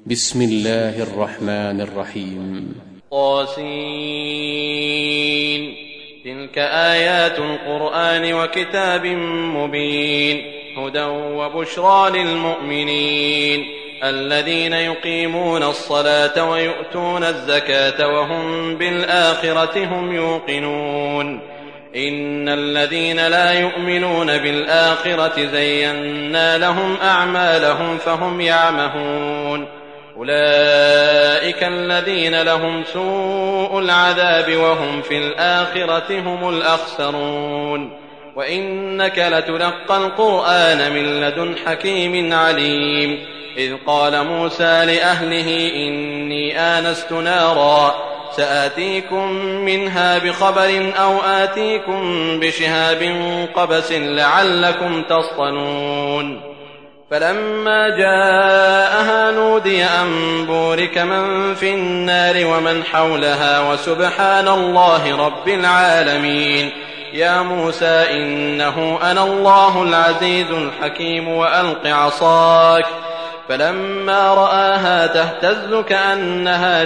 بسم الله الرحمن الرحيم. طاسين. تلك آيات القرآن وكتاب مبين، هدى وبشرى للمؤمنين الذين يقيمون الصلاة ويؤتون الزكاة وهم بالآخرة هم يوقنون. إن الذين لا يؤمنون بالآخرة زينا لهم أعمالهم فهم يعمهون. أولئك الذين لهم سوء العذاب وهم في الآخرة هم الأخسرون. وإنك لتلقى القرآن من لدن حكيم عليم. إذ قال موسى لأهله إني آنست نارا سآتيكم منها بخبر أو آتيكم بشهاب قبس لعلكم تصطلون. فلما جاءها نودي أن بورك من في النار ومن حولها وسبحان الله رب العالمين. يا موسى إنه أنا الله العزيز الحكيم وألق عصاك. فلما رآها تهتز كأنها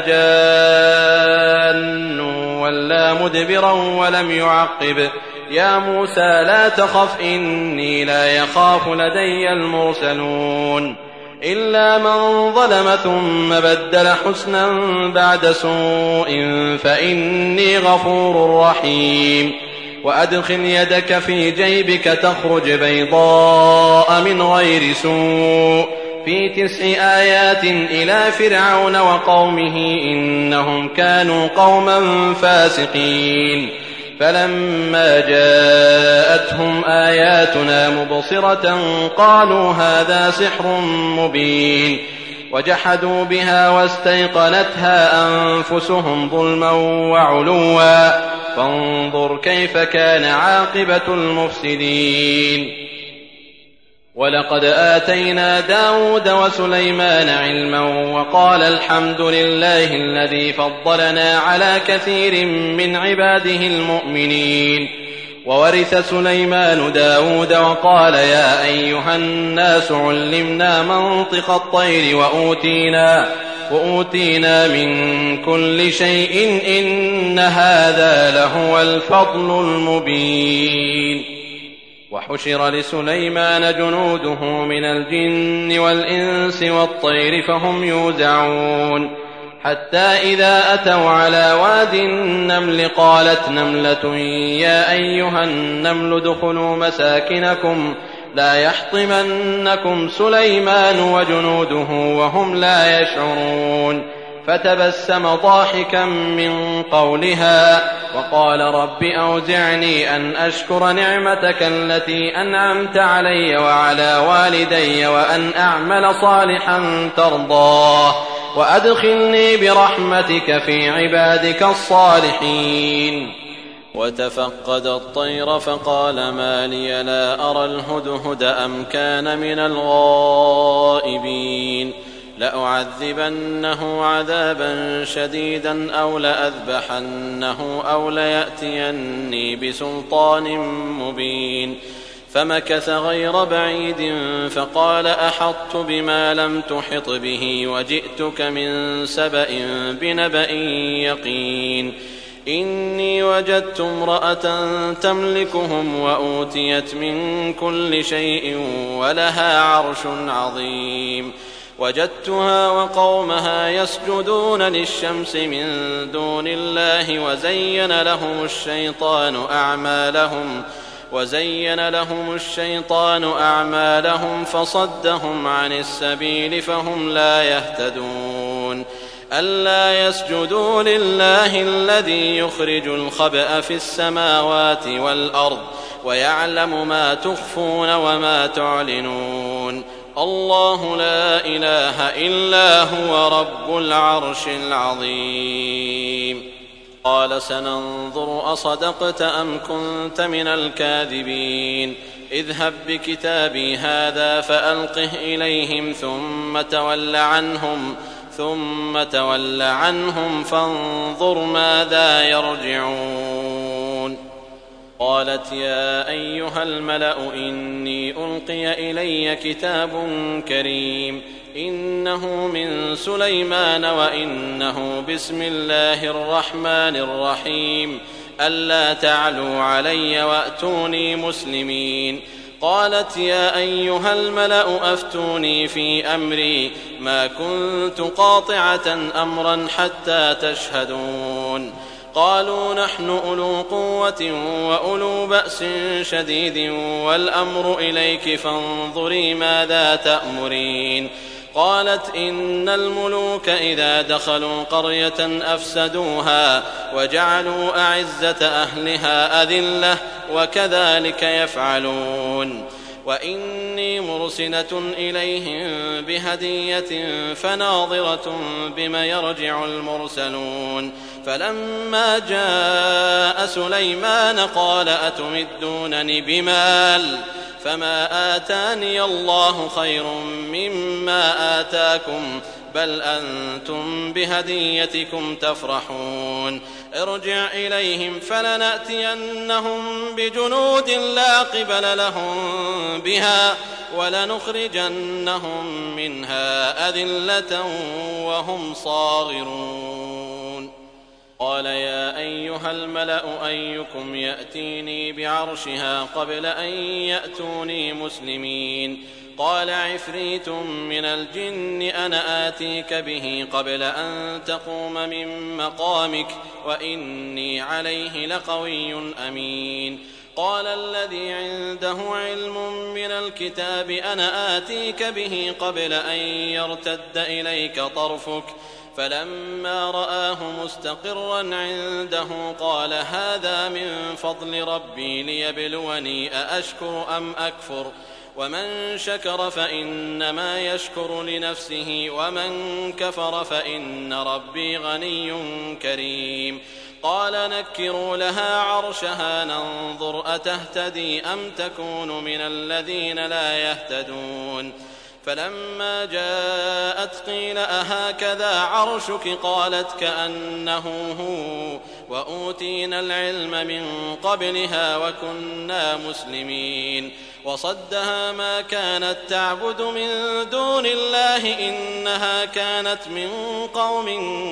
جان ولا مدبرا ولم يعقب. يا موسى لا تخف إني لا يخاف لدي المرسلون. إلا من ظلم ثم بدل حسنا بعد سوء فإني غفور رحيم. وأدخل يدك في جيبك تخرج بيضاء من غير سوء في 9 آيات إلى فرعون وقومه إنهم كانوا قوما فاسقين. فلما جاءتهم آياتنا مبصرة قالوا هذا سحر مبين. وجحدوا بها واستيقنتها أنفسهم ظلما وعلوا فانظر كيف كان عاقبة المفسدين. ولقد آتينا داود وسليمان علما وقال الحمد لله الذي فضلنا على كثير من عباده المؤمنين. وورث سليمان داود وقال يا أيها الناس علمنا منطق الطير وأوتينا من كل شيء إن هذا لهو الفضل المبين. وحشر لسليمان جنوده من الجن والإنس والطير فهم يوزعون. حتى إذا أتوا على واد النمل قالت نملة يا أيها النمل ادخلوا مساكنكم لا يحطمنكم سليمان وجنوده وهم لا يشعرون. فتبسم ضاحكا من قولها وقال رب أوزعني أن أشكر نعمتك التي أنعمت علي وعلى والدي وأن أعمل صالحا ترضاه وأدخلني برحمتك في عبادك الصالحين. وتفقد الطير فقال ما لي لا أرى الهدهد أم كان من الغائبين. لأعذبنه عذابا شديدا أو لأذبحنه أو ليأتيني بسلطان مبين. فمكث غير بعيد فقال أحطت بما لم تحط به وجئتك من سبأ بنبأ يقين. إني وجدت امرأة تملكهم وأوتيت من كل شيء ولها عرش عظيم. وجدتها وقومها يسجدون للشمس من دون الله وزين لهم الشيطان أعمالهم فصدهم عن السبيل فهم لا يهتدون. ألا يسجدوا لله الذي يخرج الخبأ في السماوات والأرض ويعلم ما تخفون وما تعلنون. الله لا إله إلا هو رب العرش العظيم. قال سننظر أصدقت أم كنت من الكاذبين. اذهب بكتابي هذا فألقه إليهم ثم تول عنهم فانظر ماذا يرجعون. قالت يا أيها الملأ إني ألقي إلي كتاب كريم إنه من سليمان وإنه بسم الله الرحمن الرحيم ألا تعلوا علي وأتوني مسلمين. قالت يا أيها الملأ أفتوني في أمري ما كنت قاطعة أمرا حتى تشهدون. قالوا نحن أولو قوة وأولو بأس شديد والأمر إليك فانظري ماذا تأمرين. قالت إن الملوك إذا دخلوا قرية أفسدوها وجعلوا أعزة أهلها أذلة وكذلك يفعلون. وإني مرسلة إليهم بهدية فناظرة بما يرجع المرسلون. فلما جاء سليمان قال أتمدونني بمال فما آتاني الله خير مما آتاكم بل أنتم بهديتكم تفرحون. ارجع إليهم فلنأتينهم بجنود لا قبل لهم بها ولنخرجنهم منها أذلة وهم صاغرون. قال يا أيها الملأ أيكم يأتيني بعرشها قبل أن يأتوني مسلمين. قال عفريت من الجن أنا آتيك به قبل أن تقوم من مقامك وإني عليه لقوي أمين. قال الذي عنده علم من الكتاب أنا آتيك به قبل أن يرتد إليك طرفك فلما رآه مستقرا عنده قال هذا من فضل ربي ليبلوني أأشكر أم أكفر ومن شكر فإنما يشكر لنفسه ومن كفر فإن ربي غني كريم. قال نكروا لها عرشها ننظر أتهتدي أم تكون من الذين لا يهتدون. فلما جاءت قيل أهكذا عرشك قالت كأنه هو وأوتينا العلم من قبلها وكنا مسلمين. وصدها ما كانت تعبد من دون الله إنها كانت من قوم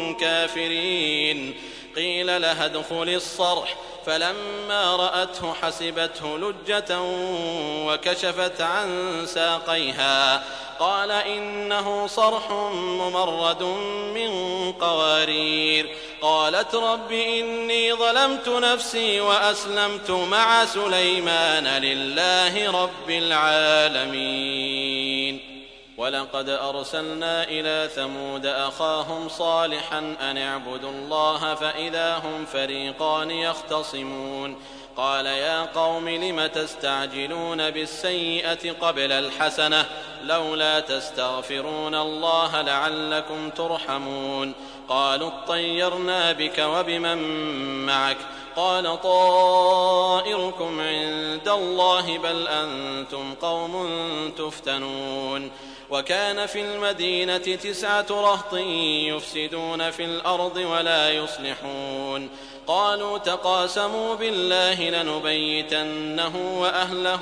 كافرين. قيل لها ادخل الصرح فلما رأته حسبته لجة وكشفت عن ساقيها قال إنه صرح ممرد من قوارير. قالت رب إني ظلمت نفسي وأسلمت مع سليمان لله رب العالمين. ولقد أرسلنا إلى ثمود أخاهم صالحا أن اعبدوا الله فإذا هم فريقان يختصمون. قال يا قوم لم تستعجلون بالسيئة قبل الحسنة لولا تستغفرون الله لعلكم ترحمون. قالوا اطيرنا بك وبمن معك قال طائركم عند الله بل أنتم قوم تفتنون. وكان في المدينة 9 رهط يفسدون في الأرض ولا يصلحون. قالوا تقاسموا بالله لنبيتنه وأهله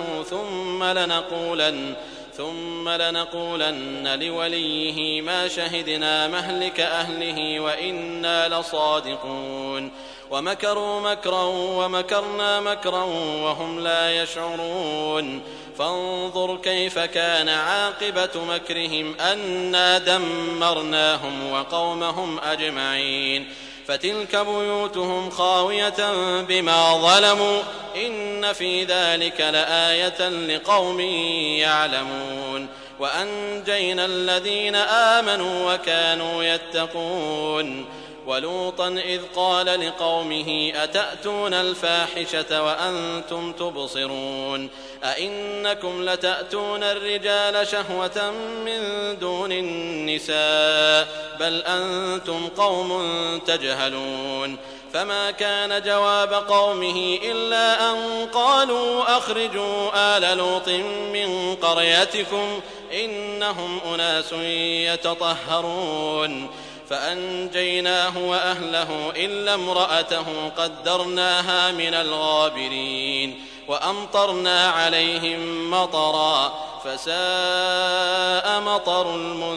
ثم لنقولن لوليه ما شهدنا مهلك أهله وإنا لصادقون. ومكروا مكرا ومكرنا مكرا وهم لا يشعرون. فانظر كيف كان عاقبة مكرهم أنا دمرناهم وقومهم أجمعين. فتلك بيوتهم خاوية بما ظلموا إن في ذلك لآية لقوم يعلمون. وأنجينا الذين آمنوا وكانوا يتقون. ولوطا إذ قال لقومه أتأتون الفاحشة وأنتم تبصرون أئنكم لتأتون الرجال شهوة من دون النساء بل أنتم قوم تجهلون. فما كان جواب قومه إلا أن قالوا أخرجوا آل لوط من قريتكم إنهم أناس يتطهرون. فأنجيناه وأهله إلا امرأته قدرناها من الغابرين. وأمطرنا عليهم مطرا فساء مطر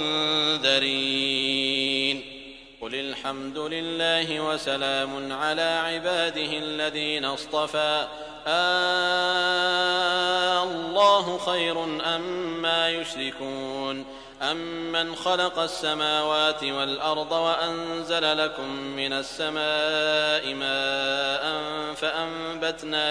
المنذرين. قل الحمد لله وسلام على عباده الذين اصطفى الله خير أما يشركون أمن خلق السماوات والأرض وأنزل لكم من السماء ماء فأنبتنا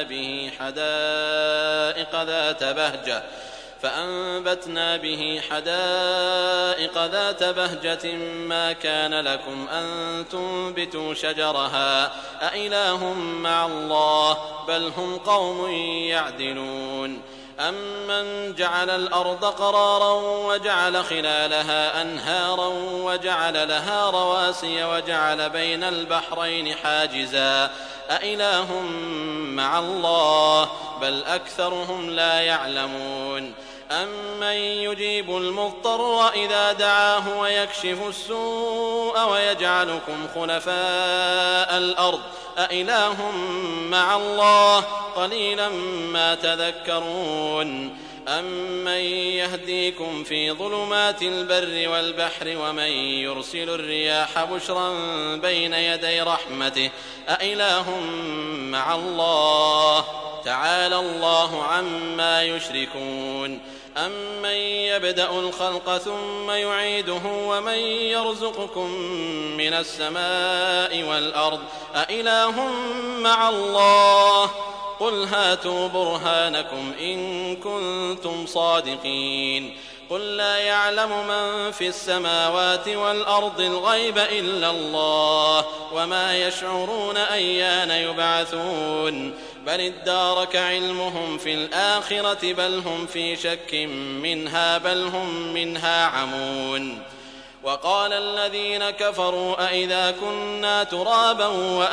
به حدائق ذات بهجة ما كان لكم أن تنبتوا شجرها أإله مع الله بل هم قوم يعدلون. أمن جعل الأرض قرارا وجعل خلالها أنهارا وجعل لها رواسي وجعل بين البحرين حاجزا أإله مع الله بل أكثرهم لا يعلمون. أمن يجيب المضطر إذا دعاه ويكشف السوء ويجعلكم خلفاء الأرض أإله مع الله قليلا ما تذكرون. أمن يهديكم في ظلمات البر والبحر ومن يرسل الرياح بشرا بين يدي رحمته أإله مع الله تعالى الله عما يشركون. أمن يبدأ الخلق ثم يعيده ومن يرزقكم من السماء والأرض أإله مع الله قل هاتوا برهانكم إن كنتم صادقين. قل لا يعلم من في السماوات والأرض الغيب إلا الله وما يشعرون أيان يبعثون بل ادارك علمهم في الآخرة بل هم في شك منها بل هم منها عمون. وقال الذين كفروا أئذا كنا ترابا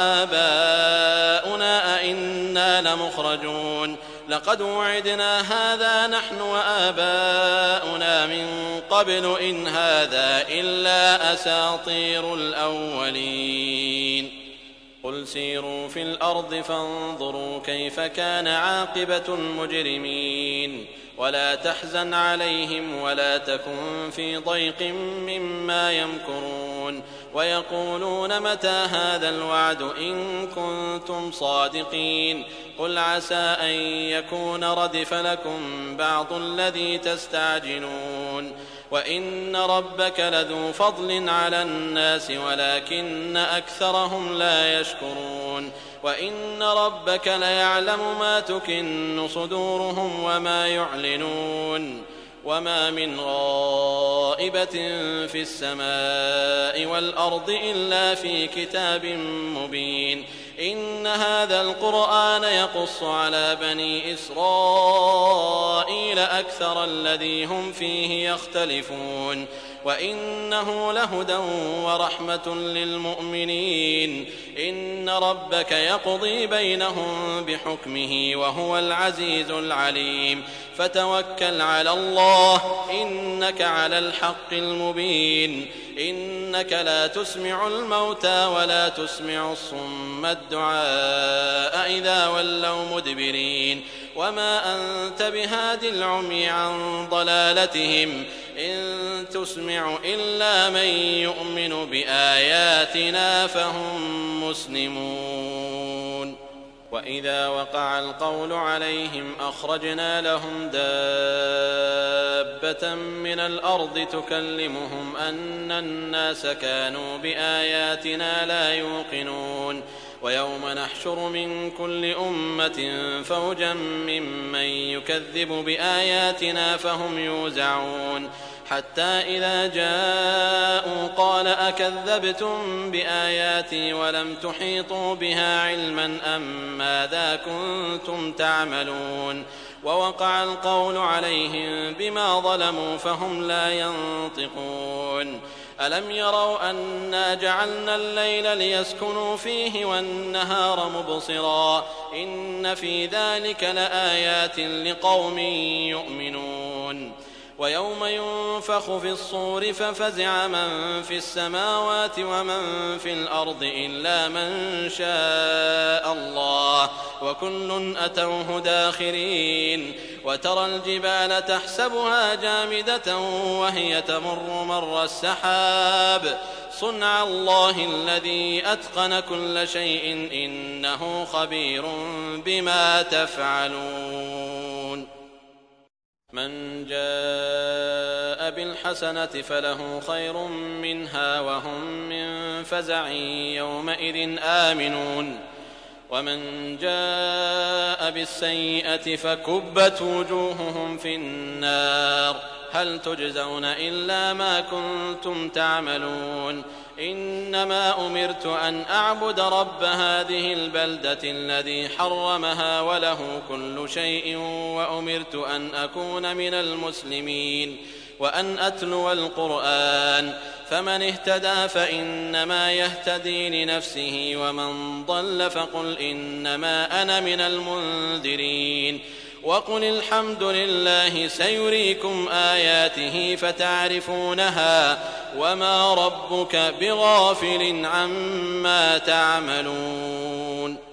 وآباؤنا أئنا لمخرجون لقد وعدنا هذا نحن وآباؤنا من قبل إن هذا إلا أساطير الأولين. قل سيروا في الأرض فانظروا كيف كان عاقبة المجرمين ولا تحزن عليهم ولا تكن في ضيق مما يمكرون ويقولون متى هذا الوعد إن كنتم صادقين. قل عسى أن يكون ردف لكم بعض الذي تستعجلون وإن ربك لذو فضل على الناس ولكن أكثرهم لا يشكرون. وإن ربك ليعلم ما تكن صدورهم وما يعلنون. وما من غائبة في السماء والأرض إلا في كتاب مبين. إن هذا القرآن يقص على بني إسرائيل أكثر الذي هم فيه يختلفون وإنه لهدى ورحمة للمؤمنين. إن ربك يقضي بينهم بحكمه وهو العزيز العليم. فتوكل على الله إنك على الحق المبين. إنك لا تسمع الموتى ولا تسمع الصم الدعاء إذا ولوا مدبرين وما أنت بهاد العمي عن ضلالتهم إن تسمع إلا من يؤمن بآياتنا فهم مسلمون. وإذا وقع القول عليهم أخرجنا لهم دابة من الأرض تكلمهم أن الناس كانوا بآياتنا لا يوقنون. ويوم نحشر من كل أمة فوجا ممن يكذب بآياتنا فهم يوزعون حتى إذا جاءوا قال أكذبتم بآياتي ولم تحيطوا بها علما أم ماذا كنتم تعملون. ووقع القول عليهم بما ظلموا فهم لا ينطقون. ألم يروا أنا جعلنا الليل ليسكنوا فيه والنهار مبصرا إن في ذلك لآيات لقوم يؤمنون. ويوم ينفخ في الصور ففزع من في السماوات ومن في الأرض إلا من شاء الله وكل أتوه داخرين وترى الجبال تحسبها جامدة وهي تمر مر السحاب صنع الله الذي أتقن كل شيء إنه خبير بما تفعلون من جاء بالحسنة فله خير منها وهم من فزع يومئذ آمنون ومن جاء بالسيئة فكبت وجوههم في النار هل تجزون إلا ما كنتم تعملون إنما أمرت أن أعبد رب هذه البلدة الذي حرمها وله كل شيء وأمرت أن أكون من المسلمين وأن أتلو القرآن فمن اهتدى فإنما يهتدي لنفسه ومن ضل فقل إنما أنا من المنذرين وقل الحمد لله سيريكم آياته فتعرفونها وما ربك بغافل عما تعملون